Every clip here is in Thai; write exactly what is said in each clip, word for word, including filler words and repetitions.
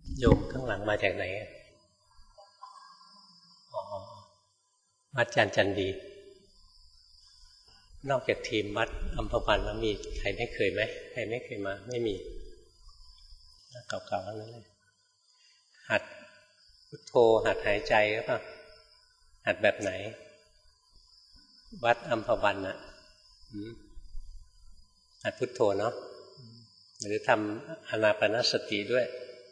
โยมข้างหลังมาจากไหนอ๋อวัดจันทร์จันดีนอกจากทีมวัดอัมพวันแล้วมีใครไม่เคยไหมใครไม่เคยมาไม่มีเก่าๆทั้งนั้นเลยหัดพุทโธหัดหายใจก็ป่ะหัดแบบไหนวัดอัมพวันน่ะหัดพุทโธเนาะหรือทำอานาปานสติด้วย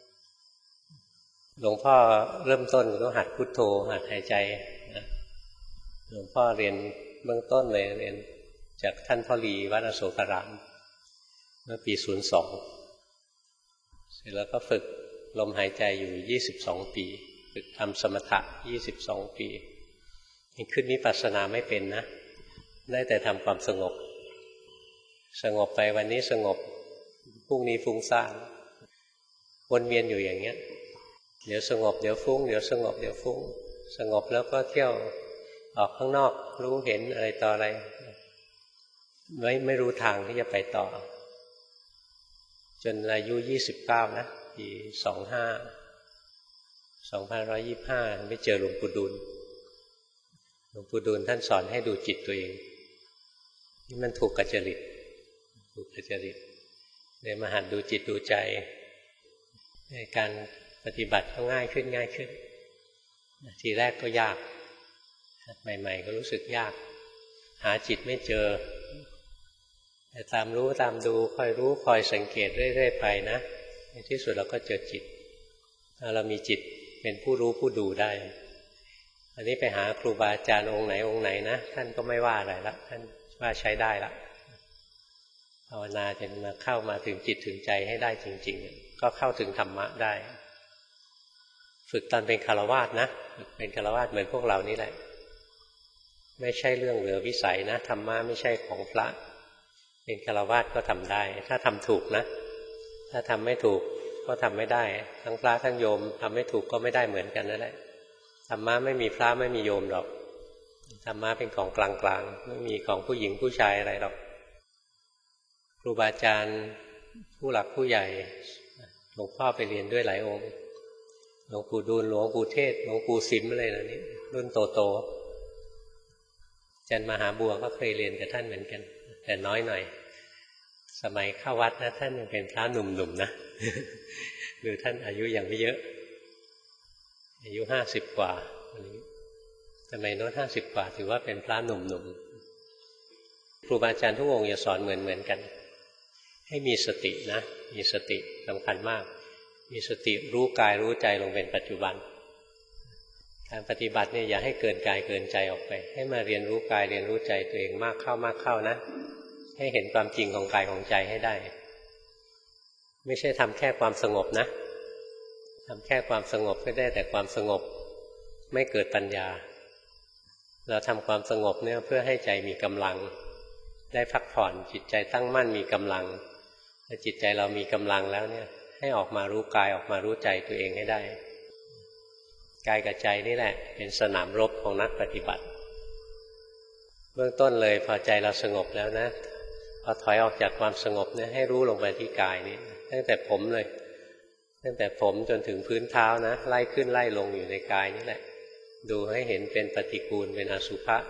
หลวงพ่อเริ่มต้นก็หัดพุทโธหัดหายใจนะหลวงพ่อเรียนเบื้องต้นเลยเรียนจากท่านพ่อลีวัดอโศการามเมื่อปีศูนย์สองเสร็จแล้วก็ฝึกลมหายใจอยู่ยี่สิบสองปีฝึกทำสมถะยี่สิบสองปียังขึ้นวิปัสสนาไม่เป็นนะได้แต่ทำความสงบสงบไปวันนี้สงบพรุ่งนี้ฟุ้งซ่านวนเวียนอยู่อย่างเงี้ยเดี๋ยวสงบเดี๋ยวฟุ้งเดี๋ยวสงบเดี๋ยวฟุ้งสงบแล้วก็เที่ยวออกข้างนอกรู้เห็นอะไรต่ออะไรไม่ไม่รู้ทางที่จะไปต่อจนอายุยี่สิบเก้านะปีสองห้าสองพันร้อยยี่สิบห้าไปเจอหลวงปู่ดูลหลวงปู่ดูลท่านสอนให้ดูจิตตัวเองนี่มันถูกกัจจริตถูกกัจจริตเลยมาหัดดูจิตดูใจในการปฏิบัติก็ง่ายขึ้นง่ายขึ้นทีแรกก็ยากใหม่ๆก็รู้สึกยากหาจิตไม่เจอแต่ตามรู้ตามดูคอยรู้คอยสังเกตเรื่อยๆไปนะในที่สุดเราก็เจอจิตเรามีจิตเป็นผู้รู้ผู้ดูได้อันนี้ไปหาครูบาอาจารย์องค์ไหนองค์ไหนนะท่านก็ไม่ว่าอะไรละท่านว่าใช้ได้ละภาวนาจนมาเข้ามาถึงจิตถึงใจให้ได้จริงๆก็เข้าถึงธรรมะได้ฝึกตอนเป็นฆราวาสนะเป็นฆราวาสเหมือนพวกเรานี่แหละไม่ใช่เรื่องเหลือวิสัยนะธรรมะไม่ใช่ของพระเป็นฆราวาสก็ทำได้ถ้าทำถูกนะถ้าทำไม่ถูกก็ทำไม่ได้ทั้งพระทั้งโยมทำไม่ถูกก็ไม่ได้เหมือนกันนั่นแหละธรรมะไม่มีพระไม่มีโยมหรอกธรรมะเป็นของกลางๆไม่มีของผู้หญิงผู้ชายอะไรหรอกครูบาอาจารย์ผู้หลักผู้ใหญ่หลวงพ่อไปเรียนด้วยหลายองค์หลวงปู่ดูลหลวงปู่เทศหลวงปู่สิมอะไรเหล่านี้รุ่นโตๆอาจารย์มหาบัวก็เคยเรียนกับท่านเหมือนกันแต่น้อยหน่อยสมัยเข้าวัดนะท่านยังเป็นพระหนุ่มๆนะหรือท่านอายุยังไม่เยอะอายุห้าสิบกว่าสมัยโน้นห้าสิบกว่าถือว่าเป็นพระหนุ่มๆครูบาอาจารย์ทุกองค์จะสอนเหมือนๆกันให้มีสตินะมีสติสำคัญมากมีสติรู้กายรู้ใจลงเป็นปัจจุบันการปฏิบัติเนี่ยอย่าให้เกินกายเกินใจออกไปให้มาเรียนรู้กายเรียนรู้ใจตัวเองมากเข้ามากเข้านะให้เห็นความจริงของกายของใจให้ได้ไม่ใช่ทำแค่ความสงบนะทำแค่ความสงบก็ได้แต่ความสงบไม่เกิดปัญญาเราทำความสงบเนี่ยเพื่อให้ใจมีกำลังได้พักผ่อนจิตใจตั้งมั่นมีกำลังถ้าจิตใจเรามีกำลังแล้วเนี่ยให้ออกมารู้กายออกมารู้ใจตัวเองให้ได้กายกับใจนี่แหละเป็นสนามรบของนักปฏิบัติเบื้องต้นเลยพอใจเราสงบแล้วนะพอถอยออกจากความสงบเนี่ยให้รู้ลงไปที่กายนี้ตั้งแต่ผมเลยตั้งแต่ผมจนถึงพื้นเท้านะไล่ขึ้นไล่ลงอยู่ในกายนี่แหละดูให้เห็นเป็นปฏิกูลเป็นอสุภะ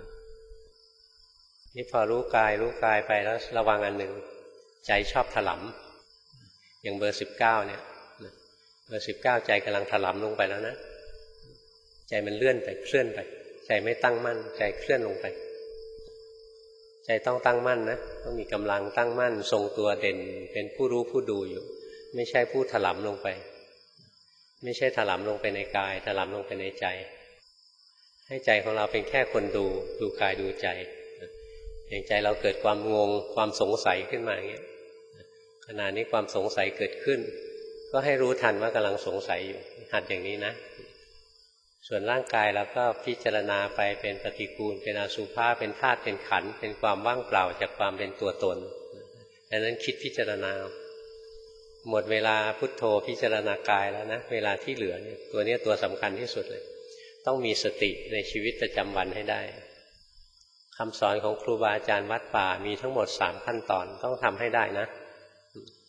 นี่พอรู้กายรู้กายไปแล้วระวังอันหนึ่งใจชอบถลำอย่างเบอร์สิบเก้าเนี่ยเบอร์สิบเก้าใจกำลังถลำลงไปแล้วนะใจมันเลื่อนไปเคลื่อนไปใจไม่ตั้งมั่นใจเคลื่อนลงไปใจต้องตั้งมั่นนะต้องมีกำลังตั้งมั่นทรงตัวเด่นเป็นผู้รู้ผู้ดูอยู่ไม่ใช่ผู้ถลำลงไปไม่ใช่ถลำลงไปในกายถลำลงไปในใจให้ใจของเราเป็นแค่คนดูดูกายดูใจอย่างใจเราเกิดความงงความสงสัยขึ้นมาอย่างเงี้ยขณะนี้ความสงสัยเกิดขึ้นก็ให้รู้ทันว่ากำลังสงสัยอยู่หัดอย่างนี้นะส่วนร่างกายเราก็พิจารณาไปเป็นปฏิกูลเป็นอสุภะเป็นธาตุเป็นขันธ์เป็นความว่างเปล่าจากความเป็นตัวตนดังนั้นคิดพิจารณาหมดเวลาพุทโธพิจารณากายแล้วนะเวลาที่เหลือเนี่ยตัวนี้ตัวสำคัญที่สุดเลยต้องมีสติในชีวิตประจำวันให้ได้คำสอนของครูบาอาจารย์วัดป่ามีทั้งหมดสามขั้นตอนต้องทำให้ได้นะ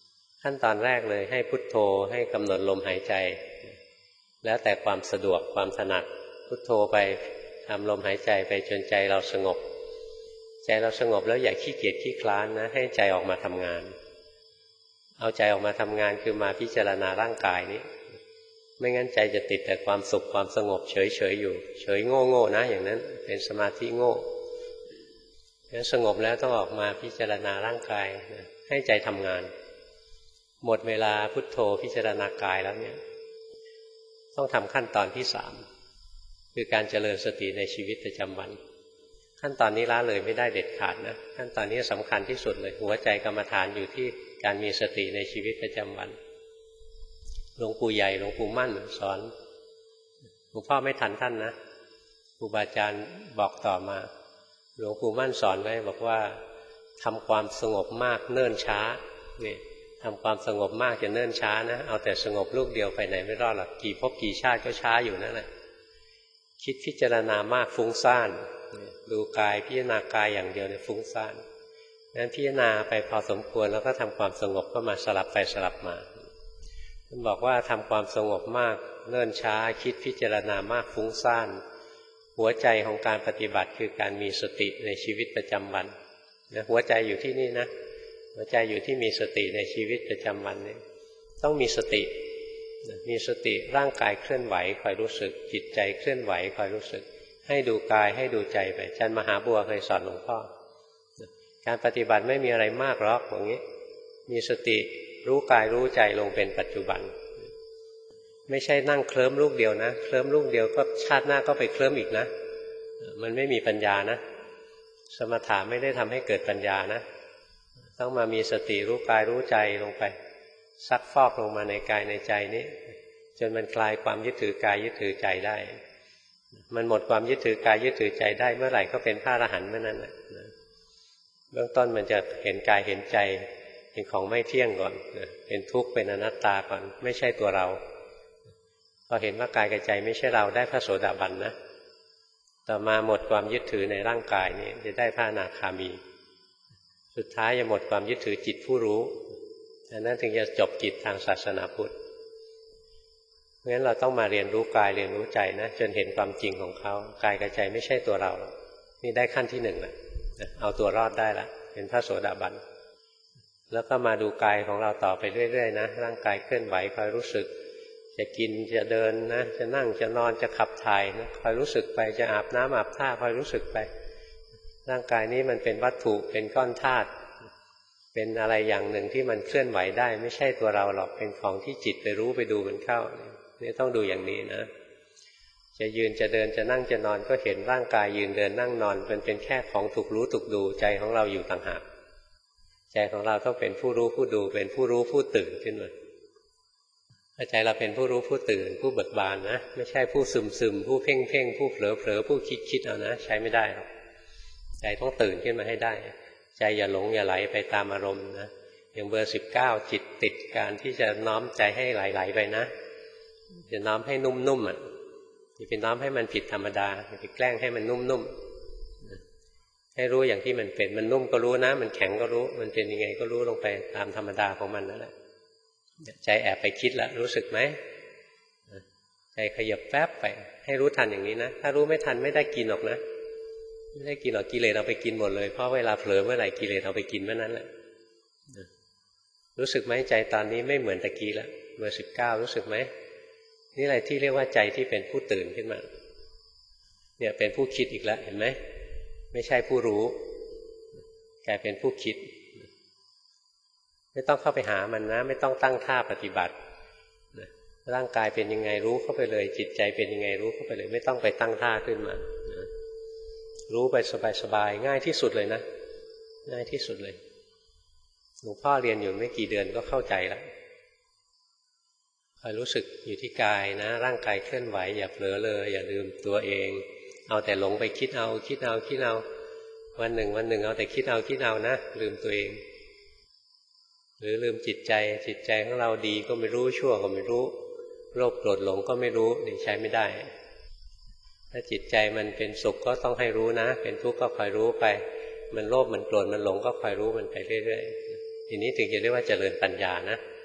ขั้นตอนแรกเลยให้พุทโธให้กำหนดลมหายใจแล้วแต่ความสะดวกความถนัดพุทโธไปทำลมหายใจไปจนใจเราสงบใจเราสงบแล้วอย่าขี้เกียจขี้คลานนะให้ใจออกมาทำงานเอาใจออกมาทำงานคือมาพิจารณาร่างกายนี้ไม่งั้นใจจะติดแต่ความสุขความสงบเฉยๆอยู่เฉยโง่ๆนะอย่างนั้นเป็นสมาธิโง่งั้นสงบแล้วต้องออกมาพิจารณาร่างกายให้ใจทำงานหมดเวลาพุทโธพิจารณากายแล้วเนี่ยต้องทำขั้นตอนที่สามคือการเจริญสติในชีวิตประจำวันขั้นตอนนี้ละเลยไม่ได้เด็ดขาดนะขั้นตอนนี้สำคัญที่สุดเลยหัวใจกรรมฐานอยู่ที่การมีสติในชีวิตประจำวันหลวงปู่ใหญ่หลวงปู่มั่นสอนหลวงพ่อไม่ทันท่านนะครูบาอาจารย์บอกต่อมาหลวงปู่มั่นสอนไว้บอกว่าทำความสงบมากเนิ่นช้านี่ทำความสงบมากจะเนิ่นช้านะเอาแต่สงบลูกเดียวไปไหนไม่รอดหรอกกี่ภพกี่ชาติก็ช้าอยู่นั่นแหละคิดพิจารณามากฟุ้งซ่านดูกายพิจารณากายอย่างเดียวเนี่ยฟุ้งซ่านงั้นพิจารณาไปพอสมควรแล้วก็ทำความสงบก็มาสลับไปสลับมาท่านบอกว่าทำความสงบมากเนิ่นช้าคิดพิจารณามากฟุ้งซ่านหัวใจของการปฏิบัติคือการมีสติในชีวิตประจำวันนะหัวใจอยู่ที่นี่นะหัวใจอยู่ที่มีสติในชีวิตประจำวันนี่ต้องมีสติมีสติร่างกายเคลื่อนไหวคอยรู้สึกจิตใจเคลื่อนไหวคอยรู้สึกให้ดูกายให้ดูใจไปอาจารย์มหาบัวเคยสอนหลวงพ่อการปฏิบัติไม่มีอะไรมากหรอกอย่างนี้มีสติรู้กายรู้ใจลงเป็นปัจจุบันไม่ใช่นั่งเคลิ้มลูกเดียวนะเคลิ้มลูกเดียวก็ชาติหน้าก็ไปเคลิ้มอีกนะมันไม่มีปัญญานะสมถะไม่ได้ทำให้เกิดปัญญานะต้องมามีสติรู้กายรู้ใจลงไปซักฟอกลงมาในกายในใจนี้จนมันคลายความยึดถือกายยึดถือใจได้มันหมดความยึดถือกายยึดถือใจได้เมื่อไหร่ก็เป็นพระอรหันต์เมื่อนั้นแหละเบื้องต้นมันจะเห็นกายเห็นใจเป็นของไม่เที่ยงก่อนเป็นทุกข์เป็นอนัตตาก่อนไม่ใช่ตัวเราพอเห็นว่ากายกับใจไม่ใช่เราได้พระโสดาบันนะต่อมาหมดความยึดถือในร่างกายนี้จะได้พระอนาคามีสุดท้ายจะหมดความยึดถือจิตผู้รู้อันนั้นถึงจะจบกิจทางศาสนาพุทธเพราะฉะนั้นเราต้องมาเรียนรู้กายเรียนรู้ใจนะจนเห็นความจริงของเขากายกับใจไม่ใช่ตัวเรานี่ได้ขั้นที่หนึ่งแล้วเอาตัวรอดได้ละเป็นพระโสดาบันแล้วก็มาดูกายของเราต่อไปเรื่อยๆนะร่างกายเคลื่อนไหวคอยรู้สึกจะกินจะเดินนะจะนั่งจะนอนจะขับถ่ายนะคอยรู้สึกไปจะอาบน้ำอาบท่าคอยรู้สึกไปร่างกายนี้มันเป็นวัตถุเป็นก้อนธาตุเป็นอะไรอย่างหนึ่งที่มันเคลื่อนไหวได้ไม่ใช่ตัวเราหรอกเป็นของที่จิตไปรู้ไปดูมันเข้านี่ต้องดูอย่างนี้นะจะยืนจะเดินจะนั่งจะนอนก็เห็นร่างกายยืนเดินนั่งนอนมันเป็นแค่ของถูกรู้ถูกดูใจของเราอยู่ต่างหากใจของเราต้องเป็นผู้รู้ผู้ดูเป็นผู้รู้ผู้ตื่นขึ้นมาใจเราเป็นผู้รู้ผู้ตื่นผู้เบิกบานนะไม่ใช่ผู้ซึมซึมผู้เพ่งเพ่งผู้เผลอเผลอผู้คิดคิดเอานะใช้ไม่ได้หรอกใจต้องตื่นขึ้นมาให้ได้ใจอย่าหลงอย่าไหลไปตามอารมณ์นะอย่างเบอร์สิบเก้าจิตติดการที่จะน้อมใจให้ไหลๆไปนะจะน้อมให้นุ่มๆอ่ะอย่าไปน้อมให้มันผิดธรรมดาอย่าไปแกล้งให้มันนุ่มๆให้รู้อย่างที่มันเป็นมันนุ่มก็รู้นะมันแข็งก็รู้มันเป็นยังไงก็รู้ลงไปตามธรรมดาของมันนั่นแหละใจแอบไปคิดแล้วรู้สึกไหมใจขยับแป๊บไปให้รู้ทันอย่างนี้นะถ้ารู้ไม่ทันไม่ได้กินหรอกนะไม่ได้กินหรอกกิเลสเอาไปกินหมดเลยเพราะเวลาเผลอเมื่อไหร่กิเลสเอาไปกินเมื่อนั้นแหละรู้สึกไหมใจตอนนี้ไม่เหมือนตะกี้ละเบอร์สิบเก้ารู้สึกไหมนี่อะไรที่เรียกว่าใจที่เป็นผู้ตื่นขึ้นมาเนี่ยเป็นผู้คิดอีกแล้วเห็นไหมไม่ใช่ผู้รู้กลายเป็นผู้คิดไม่ต้องเข้าไปหามันนะไม่ต้องตั้งท่าปฏิบัติร่างกายเป็นยังไงรู้เข้าไปเลยจิตใจเป็นยังไงรู้เข้าไปเลยไม่ต้องไปตั้งท่าขึ้นมารู้ไปสบายๆง่ายที่สุดเลยนะง่ายที่สุดเลยหลวงพ่อเรียนอยู่ไม่กี่เดือนก็เข้าใจแล้วคอยรู้สึกอยู่ที่กายนะร่างกายเคลื่อนไหวอย่าเผลอเลยอย่าลืมตัวเองเอาแต่หลงไปคิดเอาคิดเอาคิดเอาวันหนึ่งวันหนึ่งเอาแต่คิดเอาคิดเอานะลืมตัวเองหรือลืมจิตใจจิตใจของเราดีก็ไม่รู้ชั่วก็ไม่รู้โลภโกรธหลงก็ไม่รู้นี่ใช้ไม่ได้ถ้าจิตใจมันเป็นสุขก็ต้องให้รู้นะเป็นทุกข์ก็คอยรู้ไปมันโลภมันโกรธมันหลงก็คอยรู้มันไปเรื่อยๆทีนี้ถึงจะเรียกว่าเจริญปัญญานะ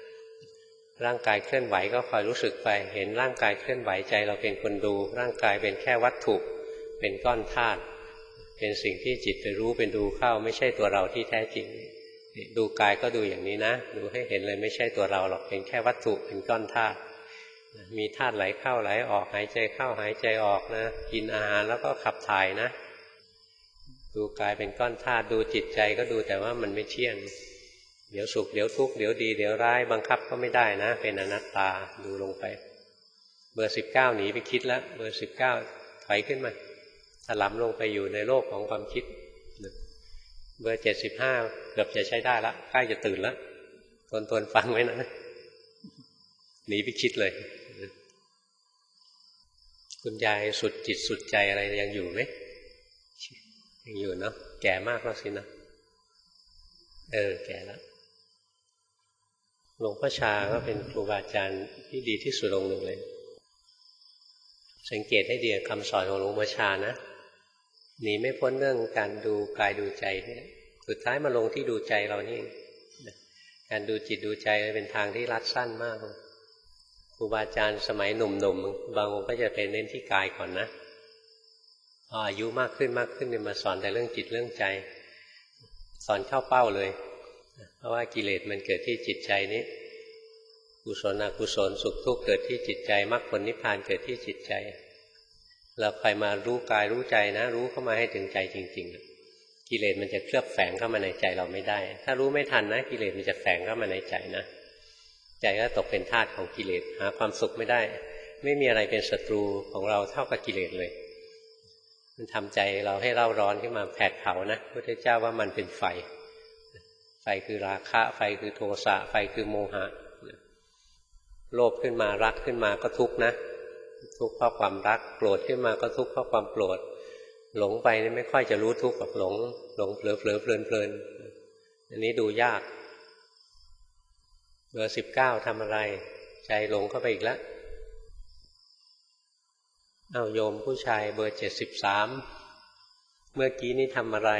ร่างกายเคลื่อนไหวก็คอยรู้สึกไปเห็นร่างกายเคลื่อนไหวใจเราเป็นคนดูร่างกายเป็นแค่วัตถุเป็นก้อนธาตุเป็นสิ่งที่จิตไปรู้เป็นดูเข้าไม่ใช่ตัวเราที่แท้จริงดูกายก็ดูอย่างนี้นะดูให้เห็นเลยไม่ใช่ตัวเราหรอกเป็นแค่วัตถุเป็นก้อนธาตุมีธาตุไหลเข้าไหลออกหายใจเข้าหายใจออกนะกินอาหารแล้วก็ขับถ่ายนะดูกายเป็นก้อนธาตุดูจิตใจก็ดูแต่ว่ามันไม่เที่ยงเดี๋ยวสุขเดี๋ยวทุกข์เดี๋ยวดีเดี๋ยวร้ายบังคับก็ไม่ได้นะเป็นอนัตตาดูลงไปเบอร์สิบเก้าหนีไปคิดแล้วเบอร์สิบเก้าถอยขึ้นมาถลำลงไปอยู่ในโลกของความคิดเบอร์เจ็ดสิบห้าเกือบจะใช้ได้ละใกล้จะตื่นแล้วทนทนฟังไว้นะหนีไปคิดเลยคุณยายสุดจิตสุดใจอะไรยังอยู่ไหมยังอยู่เนาะแก่มากแล้วสินะเออแก่แล้วหลวงพ่อชาก็เป็นครูบาอาจารย์ที่ดีที่สุดองค์หนึ่งเลยสังเกตให้ดีคำสอนของหลวงพ่อชานะหนีไม่พ้นเรื่องการดูกายดูใจนี่สุดท้ายมาลงที่ดูใจเรานี่การดูจิตดูใจเป็นทางที่รัดสั้นมากครูบาอาจารย์สมัยหนุ่มๆบางองค์ก็จะเป็นเน้นที่กายก่อนนะพออายุมากขึ้นมากขึ้นเนี่ยมาสอนแต่เรื่องจิตเรื่องใจสอนเข้าเป้าเลยเพราะว่ากิเลสมันเกิดที่จิตใจนี้กุศลอกุศลสุขทุกข์เกิดที่จิตใจมรรคผลนิพพานเกิดที่จิตใจเราใครมารู้กายรู้ใจนะรู้เข้ามาให้ถึงใจจริงๆกิเลสมันจะเคลือบแฝงเข้ามาในใจเราไม่ได้ถ้ารู้ไม่ทันนะกิเลสมันจะแฝงเข้ามาในใจนะใจก็ตกเป็นทาสของกิเลสหาความสุขไม่ได้ไม่มีอะไรเป็นศัตรูของเราเท่ากับกิเลสเลยมันทำใจเราให้เร่าร้อนขึ้นมาแผดเผานะพระพุทธเจ้าว่ามันเป็นไฟไฟคือราคะไฟคือโทสะไฟคือโมหะโลภขึ้นมารักขึ้นมาก็ทุกข์นะทุกข์เพราะความรักโกรธขึ้นมาก็ทุกข์เพราะความโกรธหลงไปนี่ไม่ค่อยจะรู้ทุกข์กับหลงหลงเผลอเผลอเพลินเพลินอันนี้ดูยากเบอร์สิบเก้าทำอะไรใจหลงเข้าไปอีกแล้วอ้าวโยมผู้ชายเบอร์เจ็ดสิบสามเมื่อกี้นี้ทำอะไร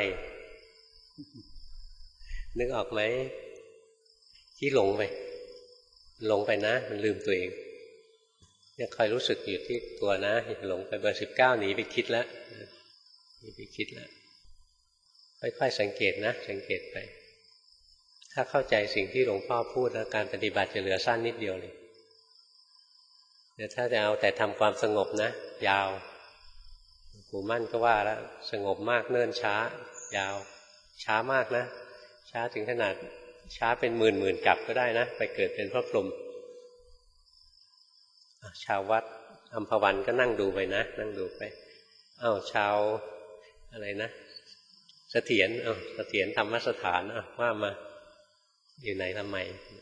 นึกออกไหมที่หลงไปหลงไปนะมันลืมตัวเองเนี่ยคอยรู้สึกอยู่ที่ตัวนะอย่าหลงไปเบอร์สิบเก้าหนีไปคิดแล้วหนีไปคิดแล้วค่อยๆสังเกตนะสังเกตไปถ้าเข้าใจสิ่งที่หลวงพ่อพูดแล้วการปฏิบัติจะเหลือสั้นนิดเดียวเลยเดี๋ยวถ้าจะเอาแต่ทำความสงบนะยาวปู่มั่นก็ว่าแล้วสงบมากเนิ่นช้ายาวช้ามากนะช้าถึงขนาดช้าเป็นหมื่นหมื่นกลับก็ได้นะไปเกิดเป็นพระพรหมชาววัดอัมพวันก็นั่งดูไปนะนั่งดูไปอ้าวชาวอะไรนะเสถียรอ้าวเสถียรธรรมสถานอ้าวว่ามาอยู่ไหนทำไม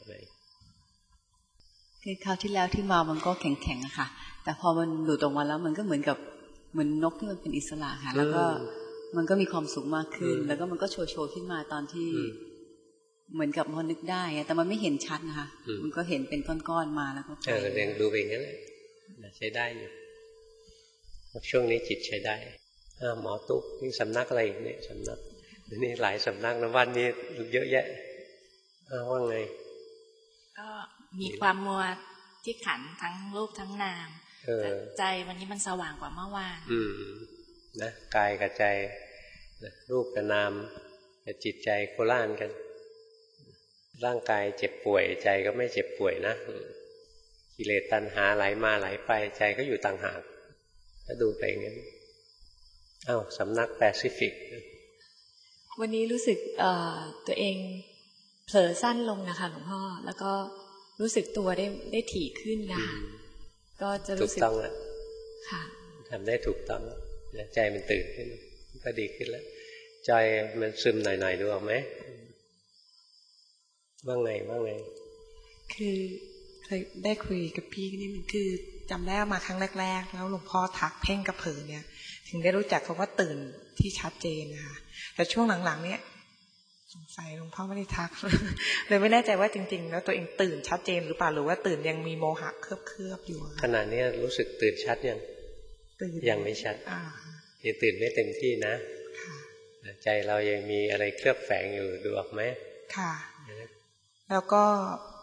คือคราวที่แล้วที่มามันก็แข็งๆอะค่ะแต่พอมันหลุดออกมาแล้วมันก็เหมือนกับเหมือนนกที่มันเป็นอิสระค่ะแล้วก็มันก็มีความสุขมากขึ้นแล้วก็มันก็โชว์โชว์ขึ้นมาตอนที่เหมือนกับพอนึกได้แต่มันไม่เห็นชัดนะคะมันก็เห็นเป็นก้อนๆมาแล้วก็เออเรียนดูไปอย่างนั้นแหละใช้ได้อยู่ช่วงนี้จิตใช้ได้หมอตุ๊กนี่สำนักอะไรเนี่ยสำนักนี่หลายสำนักนะวันนี้เยอะแยะว่าไงก็มีความมัวที่ขันทั้งรูปทั้งนามแต่ใจวันนี้มันสว่างกว่าเมื่อวานอืมนะกายกับใจรูปกับนามกับจิตใจโคล่านกันร่างกายเจ็บป่วยใจก็ไม่เจ็บป่วยนะกิเลสตัณหาไหลมาไหลไปใจก็อยู่ต่างหากถ้าดูไปอย่างนี้อ้าวสำนักแปซิฟิกวันนี้รู้สึกตัวเองเผลอสั้นลงนะคะหลวงพ่อแล้วก็รู้สึกตัวได้ได้ถี่ขึ้นนะคะก็จะรู้สึกถูกต้องแล้วค่ะทำได้ถูกต้องใจมันตื่นขึ้นก็ดีขึ้นแล้วใจมันซึมหน่อยๆดูออกไหมว่าไงว่าไงคือเคยได้คุยกับพี่นี่มันคือจำได้มาครั้งแรกๆแล้วหลวงพ่อทักเพ่งกับเผลอเนี่ยถึงได้รู้จักคำว่าตื่นที่ชัดเจนนะคะแต่ช่วงหลังๆเนี่ยสงสัยหลวงพ่อไม่ได้ทักเลยไม่แน่ใจว่าจริงๆแล้วตัวเองตื่นชัดเจนหรือเปล่าหรือว่าตื่นยังมีโมหะเคลือบๆอยู่ขณะนี้รู้สึกตื่นชัดยังยังไม่ชัดยังตื่นไม่เต็มที่นะใจเรายังมีอะไรเคลือบแฝงอยู่ดูออกไหมค่ะแล้วก็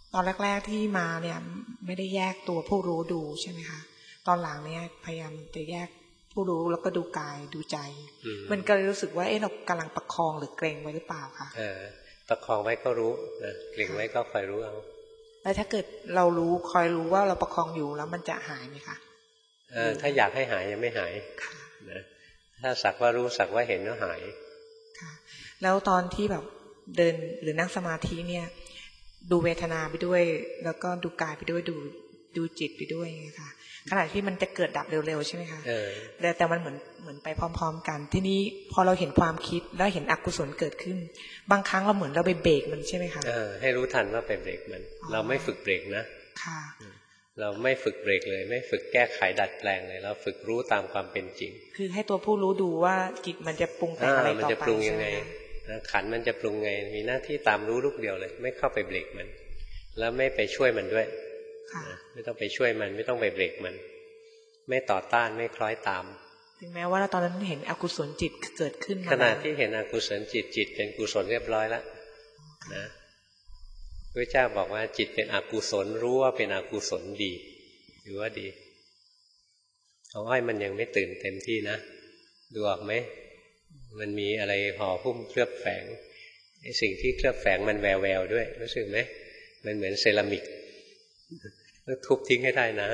ตอนแรกๆที่มาเนี่ยไม่ได้แยกตัวผู้รู้ดูใช่ไหมคะตอนหลังเนี่ยพยายามจะแยกผู้รู้แล้วก็ดูกายดูใจมันก็รู้สึกว่าเอ๊ะเรากำลังประคองหรือเกรงไว้หรือเปล่าคะเออประคองไว้ก็รู้นะเกรงไว้ก็คอยรู้เอาแล้วถ้าเกิดเรารู้คอยรู้ว่าเราประคองอยู่แล้วมันจะหายไหมคะเออถ้าอยากให้หายยังไม่หายนะถ้าสักว่ารู้สักว่าเห็นก็หายค่ะแล้วตอนที่แบบเดินหรือนั่งสมาธิเนี่ยดูเวทนาไปด้วยแล้วก็ดูกายไปด้วยดูดูจิตไปด้วยไงค่ะขณะที่มันจะเกิดดับเร็วๆใช่ไหมคะแต่แต่มันเหมือนเหมือนไปพร้อมๆกันที่นี้พอเราเห็นความคิดแล้วเห็นอกุศลเกิดขึ้นบางครั้งเราเหมือนเราไปเบรกมันใช่ไหมคะให้รู้ทันว่าไปเบรกมันเราไม่ฝึกเบรกนะค่ะเราไม่ฝึกเบรกเลยไม่ฝึกแก้ไขดัดแปลงเลยเราฝึกรู้ตามความเป็นจริงคือให้ตัวผู้รู้ดูว่าจิตมันจะปรุงแต่งอะไรต่อไปมันจะปรุงยังไงขันมันจะปรุงไงมีหน้าที่ตามรู้ลูกเดียวเลยไม่เข้าไปเบรกมันแล้วไม่ไปช่วยมันด้วยไม่ต้องไปช่วยมันไม่ต้องไปเบรกมันไม่ต่อต้านไม่คล้อยตามถึงแม้ว่าตอนนั้นเห็นอกุศลจิตเกิดขึ้นขณะที่เห็นอกุศลจิตจิตเป็นกุศลเรียบร้อยแล้วนะพระเจ้าบอกว่าจิตเป็นอกุศลรู้ว่าเป็นอกุศลดีถือว่าดีของอ้อยมันยังไม่ตื่นเต็มที่นะดูออกไหมมันมีอะไรห่อหุ้มเคลือบแฝงสิ่งที่เคลือบแฝงมันแววแววด้วยรู้สึกไหมมันเหมือนเซรามิกต้องทุบทิ้งให้ได้นะ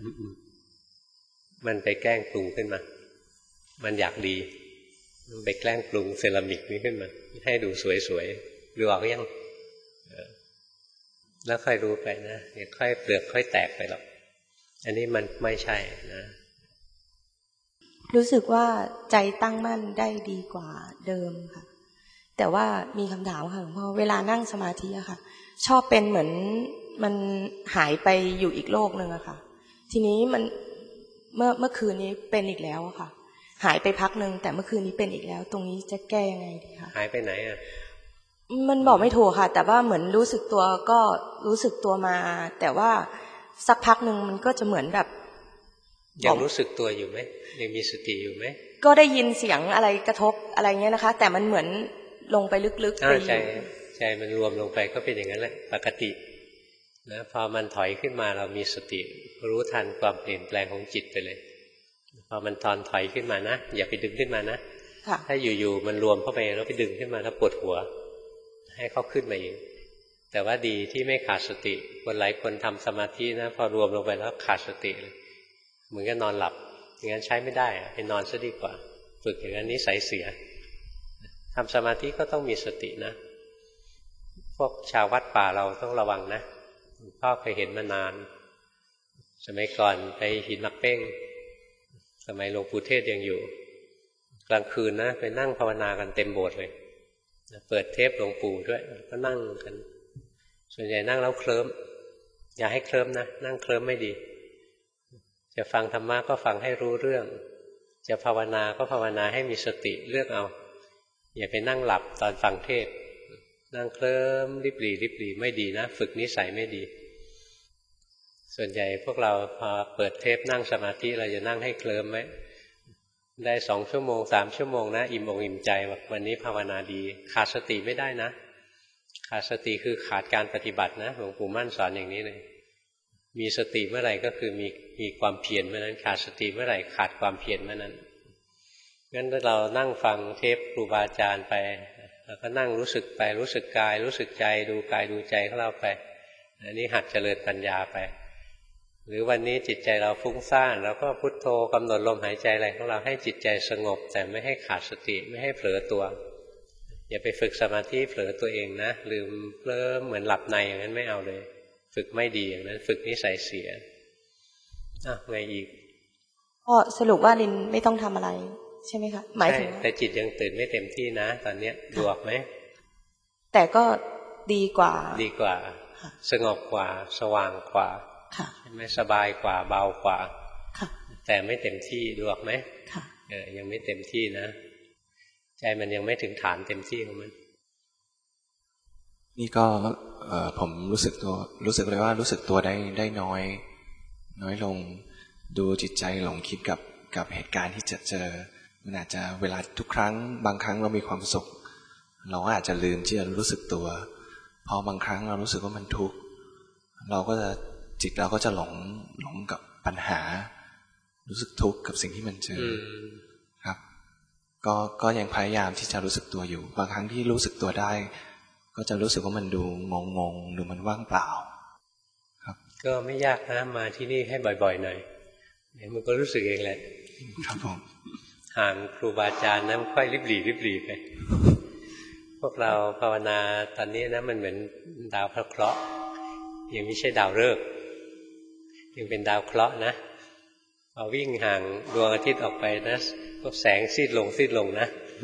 มันไปแกล้งปรุงขึ้นมามันอยากดีมันไปแกล้งปรุงเซรามิกนี้ขึ้นมาให้ดูสวยๆดูออกยังแล้วค่อยรู้ไปนะอย่าค่อยเปลือกค่อยแตกไปหรอกอันนี้มันไม่ใช่นะรู้สึกว่าใจตั้งมั่นได้ดีกว่าเดิมค่ะแต่ว่ามีคำถามค่ะหลวงพ่อเวลานั่งสมาธิอะค่ะชอบเป็นเหมือนมันหายไปอยู่อีกโลกนึงอะค่ะทีนี้มันเมื่อเมื่อคืนนี้เป็นอีกแล้วอะค่ะหายไปพักนึงแต่เมื่อคืนนี้เป็นอีกแล้วตรงนี้จะแก้ยังไงดีคะหายไปไหนอะมันบอกไม่ถูกค่ะแต่ว่าเหมือนรู้สึกตัวก็รู้สึกตัวมาแต่ว่าสักพักนึงมันก็จะเหมือนแบบยังรู้สึกตัวอยู่ไหมยังมีสติอยู่ไหมก็ได้ยินเสียงอะไรกระทบอะไรเงี้ยนะคะแต่มันเหมือนลงไปลึกๆไปใจใจมันรวมลงไปก็เป็นอย่างนั้นแหละปกตินะพอมันถอยขึ้นมาเรามีสติรู้ทันความเปลี่ยนแปลงของจิตไปเลยพอมันตอนถอยขึ้นมานะอย่าไปดึงขึ้นมานะถ้าอยู่ๆมันรวมเข้าไปแล้วไปดึงขึ้นมาแล้วปวดหัวให้เขาขึ้นมาเองแต่ว่าดีที่ไม่ขาดสติคนหลายคนทำสมาธินะพอรวมลงไปแล้วขาดสติเลยเหมือนกับนอนหลับอย่างนั้นใช้ไม่ได้ไปนอนซะดีกว่าฝึกอย่างนั้นนิสัยเสียทำสมาธิก็ต้องมีสตินะพวกชาววัดป่าเราต้องระวังนะพ่อเคยเห็นมานานสมัยก่อนไปหินมักเป้งสมัยหลวงปู่เทศยังอยู่กลางคืนนะไปนั่งภาวนากันเต็มโบสถ์เลยเปิดเทปหลวงปู่ด้วยก็นั่งกันส่วนใหญ่นั่งแล้วเคลิ้มอย่าให้เคลิ้มนะนั่งเคลิ้มไม่ดีจะฟังธรรมะก็ฟังให้รู้เรื่องจะภาวนาก็ภาวนาให้มีสติเลือกเอาอย่าไปนั่งหลับตอนฟังเทศนั่งเคลิ้มริบหรี่ริบหรี่ไม่ดีนะฝึกนิสัยไม่ดีส่วนใหญ่พวกเราพอเปิดเทปนั่งสมาธิเราจะนั่งให้เคลิ้มไหมได้สองชั่วโมงสามชั่วโมงนะอิ่มอกอิ่มใจว่าวันนี้ภาวนาดีขาดสติไม่ได้นะขาดสติคือขาดการปฏิบัตินะหลวงปู่มั่นสอนอย่างนี้เลยมีสติเมื่อไหร่ก็คือมีมีความเพียรเมื่อนั้นขาดสติเมื่อไหร่ขาดความเพียรเมื่อนั้นงั้นเรานั่งฟังเทปครูบาอาจารย์ไปแล้วก็นั่งรู้สึกไปรู้สึกกายรู้สึกใจดูกายดูใจของเราไปอันนี้หัดเจริญปัญญาไปหรือวันนี้จิตใจเราฟุ้งซ่านเราก็พุทโธกำหนดลมหายใจอะไรของเราให้จิตใจสงบแต่ไม่ให้ขาดสติไม่ให้เผลอตัวอย่าไปฝึกสมาธิเผลอตัวเองนะลืมเผลอเหมือนหลับในอย่างนั้นไม่เอาเลยฝึกไม่ดีอย่างนั้นฝึกนิสัยเสียอ่ะไงอีกก็สรุปว่าลินไม่ต้องทำอะไรใช่ไหมคะหมายถึงแต่จิตยังตื่นไม่เต็มที่นะตอนนี้ดูออกไหมแต่ก็ดีกว่าดีกว่าสงบกว่าสว่างกว่าใช่ไหมสบายกว่าเบากว่าแต่ไม่เต็มที่ดูออกไหมเออยังไม่เต็มที่นะใจมันยังไม่ถึงฐานเต็มที่ของมันนี่ก็ผมรู้สึกตัวรู้สึกเลยว่ารู้สึกตัวได้ได้น้อยน้อยลงดูจิตใจหลงคิดกับกับเหตุการณ์ที่จะเจอมันอาจจะเวลาทุกครั้งบางครั้งเรามีความสุขเราอาจจะลืมที่จะรู้สึกตัวพอบางครั้งเรารู้สึกว่ามันทุกข์เราก็จะจิตเราก็จะหลงหลงกับปัญหารู้สึกทุกข์กับสิ่งที่มันเจอครับก็ก็ยังพยายามที่จะรู้สึกตัวอยู่บางครั้งที่รู้สึกตัวได้ก็จะรู้สึกว่ามันดูงงงดูมันว่างเปล่าครับก็ไม่ยากนะมาที่นี่ให้บ่อยๆหน่อยเดี๋ยวมันก็รู้สึกเองแหละครับผมห่างครูบาอาจารย์นะค่อยริบหรี่ริบหรี่ไปพวกเราภาวนาตอนนี้นะมันเหมือนดาวพระเคราะห์ยังไม่ใช่ดาวฤกษ์ยังเป็นดาวเคราะห์นะพอวิ่งห่างดวงอาทิตย์ออกไปนะก็แสงซีดลงซีดลงนะ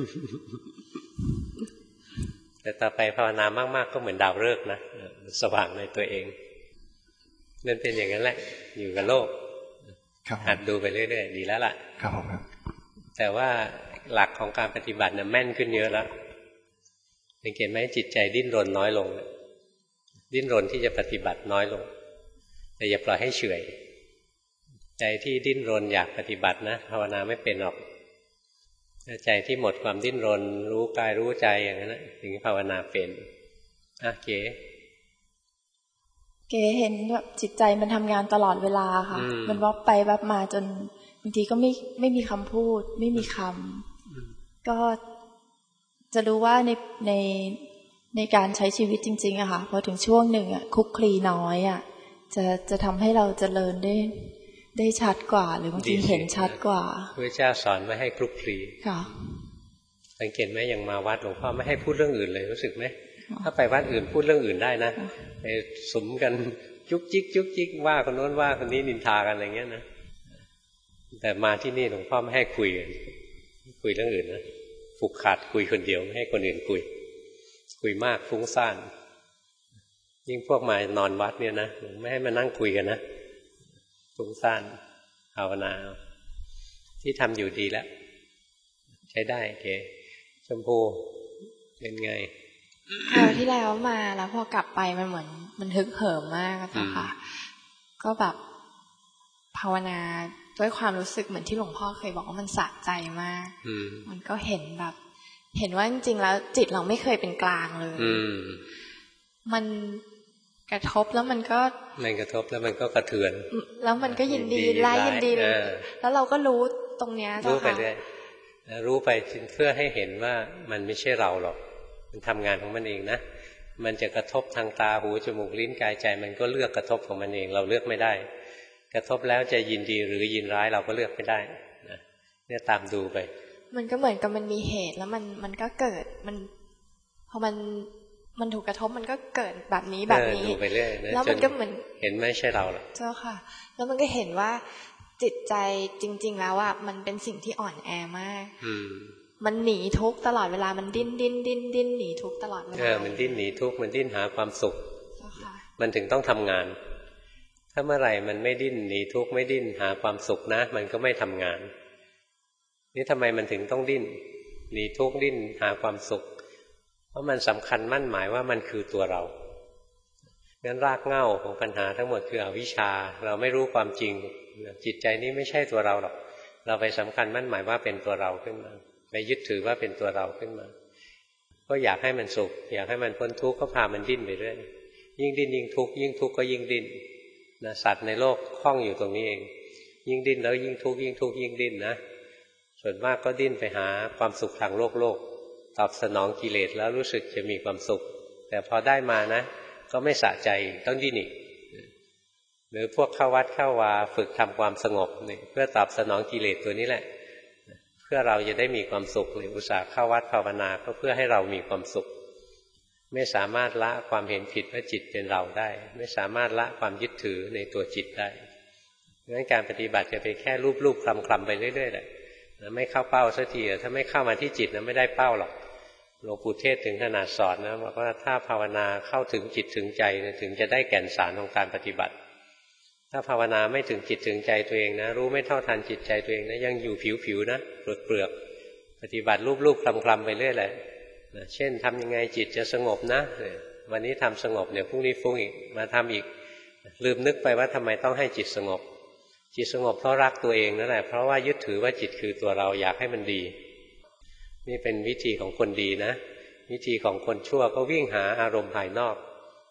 แต่ต่อไปภาวนามากๆก็เหมือนดาวฤกษ์นะสว่างในตัวเองนั่นเป็นอย่างนั้นแหละอยู่กับโลกหัดดูไปเรื่อยๆดีแล้วล่ะครับผมครับแต่ว่าหลักของการปฏิบัติเนี่ยแม่นขึ้นเยอะแล้วสังเกตไหมจิตใจดิ้นรนน้อยลงดิ้นรนที่จะปฏิบัติน้อยลงแต่อย่าปล่อยให้เฉื่อยใจที่ดิ้นรนอยากปฏิบัตินะภาวนาไม่เป็นหรอกใจที่หมดความดิ้นรนรู้กายรู้ใจอย่างนั้นถึงภาวนาเป็นอ่ะเก๋เก๋เห็นแบบจิตใจมันทำงานตลอดเวลาค่ะมันวับไปวับมาจนบางทีก็ไม่ไม่มีคำพูดไม่มีคำก็จะรู้ว่าในในในการใช้ชีวิตจริงๆอะค่ะพอถึงช่วงหนึ่งอะคุกคลีน้อยอะจะจะทำให้เราเจริญได้ได้ชัดกว่าหรือบางทีเห็นชัดกว่าพระเจ้าสอนไม่ให้คลุกคลีค่ะสังเกตไหมอย่างมาวัดหลวงพ่อไม่ให้พูดเรื่องอื่นเลยรู้สึกไหมถ้าไปวัดอื่นพูดเรื่องอื่นได้นะไปสมกันจุกจิกจุกจิกว่าคนโน้นว่าคนนี้นินทากันอะไรเงี้ยนะแต่มาที่นี่หลวงพ่อไม่ให้คุยคุยเรื่องอื่นนะผูกขาดคุยคนเดียวไม่ให้คนอื่นคุยคุยมากฟุ้งซ่านยิ่งพวกมานอนวัดเนี่ยนะไม่ให้มานั่งคุยกันนะฟุ้งซ่านภาวนาที่ทำอยู่ดีแล้วใช้ได้โอเคชมพูเป็นไงคราวที่แล้วมาแล้วพอกลับไปมันเหมือนมันฮึกเหิมมากอะค่ะก็แบบภาวนาด้วยความรู้สึกเหมือนที่หลวงพ่อเคยบอกว่ามันสะใจมากมันก็เห็นแบบเห็นว่าจริงๆแล้วจิตเราไม่เคยเป็นกลางเลยมันกระทบแล้วมันก็มันกระทบแล้วมันก็กระเทือนแล้วมันก็ยินดีร้ายยินดีแล้วเราก็รู้ตรงเนี้ยรู้ไปเรื่อยรู้ไปเพื่อให้เห็นว่ามันไม่ใช่เราหรอกมันทำงานของมันเองนะมันจะกระทบทางตาหูจมูกลิ้นกายใจมันก็เลือกกระทบของมันเองเราเลือกไม่ได้กระทบแล้วจะยินดีหรือยินร้ายเราก็เลือกไม่ได้นะเนี่ยตามดูไปมันก็เหมือนกับมันมีเหตุแล้วมันมันก็เกิดมันพอมันมันถูกกระทบมันก็เกิดแบบนี้แบบนี้ดูไปเรื่อยแล้วมันก็เหมือนเห็นไม่ใช่เราหรอกเจ้าค่ะแล้วมันก็เห็นว่าจิตใจจริงๆแล้วอ่ะมันเป็นสิ่งที่อ่อนแอมากมันหนีทุกข์ตลอดเวลามันดิ้นดิ้นดิ้นดิ้นหนีทุกข์ตลอดเวลาเออมันดิ้นหนีทุกข์มันดิ้นหาความสุขมันถึงต้องทำงานถ้าเมื่อไหร่มันไม่ดิ้นหนีทุกข์ไม่ดิ้นหาความสุขนะมันก็ไม่ทำงานนี่ทำไมมันถึงต้องดิ้นหนีทุกข์ดิ้นหาความสุขเพราะมันสำคัญมั่นหมายว่ามันคือตัวเรางั้นรากเหง้าของปัญหาทั้งหมดคืออวิชชาเราไม่รู้ความจริงจิตใจนี้ไม่ใช่ตัวเราหรอกเราไปสำคัญมั่นหมายว่าเป็นตัวเราขึ้นมาไปยึดถือว่าเป็นตัวเราขึ้นมาก็อยากให้มันสุขอยากให้มันพ้นทุกข์ก็พามันดิ้นไปเรื่อยยิ่งดิ้นยิ่งทุกข์ยิ่งทุกข์ก็ยิ่งดิ้นนะสัตว์ในโลกคล้องอยู่ตรงนี้เองยิ่งดิ้นแล้วยิ่งทุกข์ยิ่งทุกข์ยิ่งดิ้นนะส่วนมากก็ดิ้นไปหาความสุขทางโลกโลกตอบสนองกิเลสแล้วรู้สึกจะมีความสุขแต่พอได้มานะก็ไม่สะใจต้องดิ้นอีกหรือพวกเข้าวัดเข้าวาฝึกทำความสงบนี่เพื่อตอบสนองกิเลสตัวนี้แหละเพื่อเราจะได้มีความสุขหรืออุตส่าห์เข้าวัดภาวนาก็เพื่อให้เรามีความสุขไม่สามารถละความเห็นผิดว่าจิตเป็นเราได้ไม่สามารถละความยึดถือในตัวจิตได้งั้นการปฏิบัติจะไปแค่รูปๆคลำๆไปเรื่อยๆแหละไม่เข้าเป้าสักทีถ้าไม่เข้ามาที่จิตนะไม่ได้เป้าหรอกหลวงปู่เทศถึงขนาดสอนนะบอกว่าถ้าภาวนาเข้าถึงจิตถึงใจถึงจะได้แก่นสารของการปฏิบัติถ้าภาวนาไม่ถึงจิตถึงใจตัวเองนะรู้ไม่เท่าทันจิตใจตัวเองนะยังอยู่ผิวๆนะเปลือกๆปฏิบัติรูปๆคลำๆไปเรื่อยแหละเช่นทำยังไงจิตจะสงบนะวันนี้ทำสงบเดี๋ยวพรุ่งนี้ฟุ้งอีกมาทำอีกลืมนึกไปว่าทำไมต้องให้จิตสงบจิตสงบเพราะรักตัวเองนั่นแหละเพราะว่ายึดถือว่าจิตคือตัวเราอยากให้มันดีนี่เป็นวิธีของคนดีนะวิธีของคนชั่วก็วิ่งหาอารมณ์ภายนอก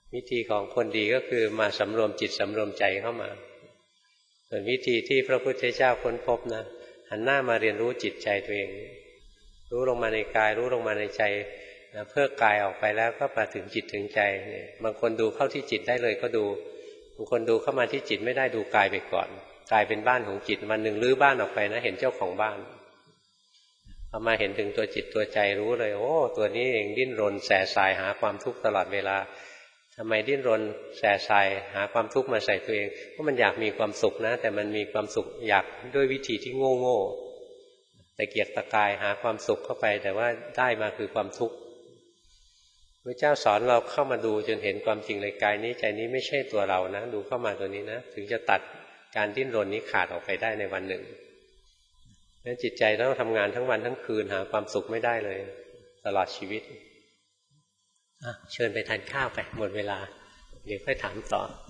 วิธีของคนดีก็คือมาสำรวมจิตสำรวมใจเข้ามาส่วนวิธีที่พระพุทธเจ้าค้นพบนะหันหน้ามาเรียนรู้จิตใจตัวเองรู้ลงมาในกายรู้ลงมาในใจนะเพื่อกายออกไปแล้วก็มาถึงจิตถึงใจเนี่ยบางคนดูเข้าที่จิตได้เลยก็ดูบางคนดูเข้ามาที่จิตไม่ได้ดูกายไปก่อนกายเป็นบ้านของจิตวันหนึ่งรื้อบ้านออกไปนะเห็นเจ้าของบ้านพอมาเห็นถึงตัวจิตตัวใจรู้เลยโอ้ตัวนี้เองดิ้นรนแสสายหาความทุกข์ตลอดเวลาทำไมดิ้นรนแสสายหาความทุกข์มาใส่ตัวเองเพราะมันอยากมีความสุขนะแต่มันมีความสุขอยากด้วยวิธีที่โง่โง่แต่เกียกตะกายหาความสุขเข้าไปแต่ว่าได้มาคือความทุกข์พระเจ้าสอนเราเข้ามาดูจนเห็นความจริงเลยกายนี้ใจนี้ไม่ใช่ตัวเรานะดูเข้ามาตัวนี้นะถึงจะตัดการดิ้นรนนี้ขาดออกไปได้ในวันหนึ่งงั้นจิตใจต้องทำงานทั้งวันทั้งคืนหาความสุขไม่ได้เลยตลอดชีวิตเชิญไปทานข้าวไปหมดเวลาเดี๋ยวค่อยถามต่อ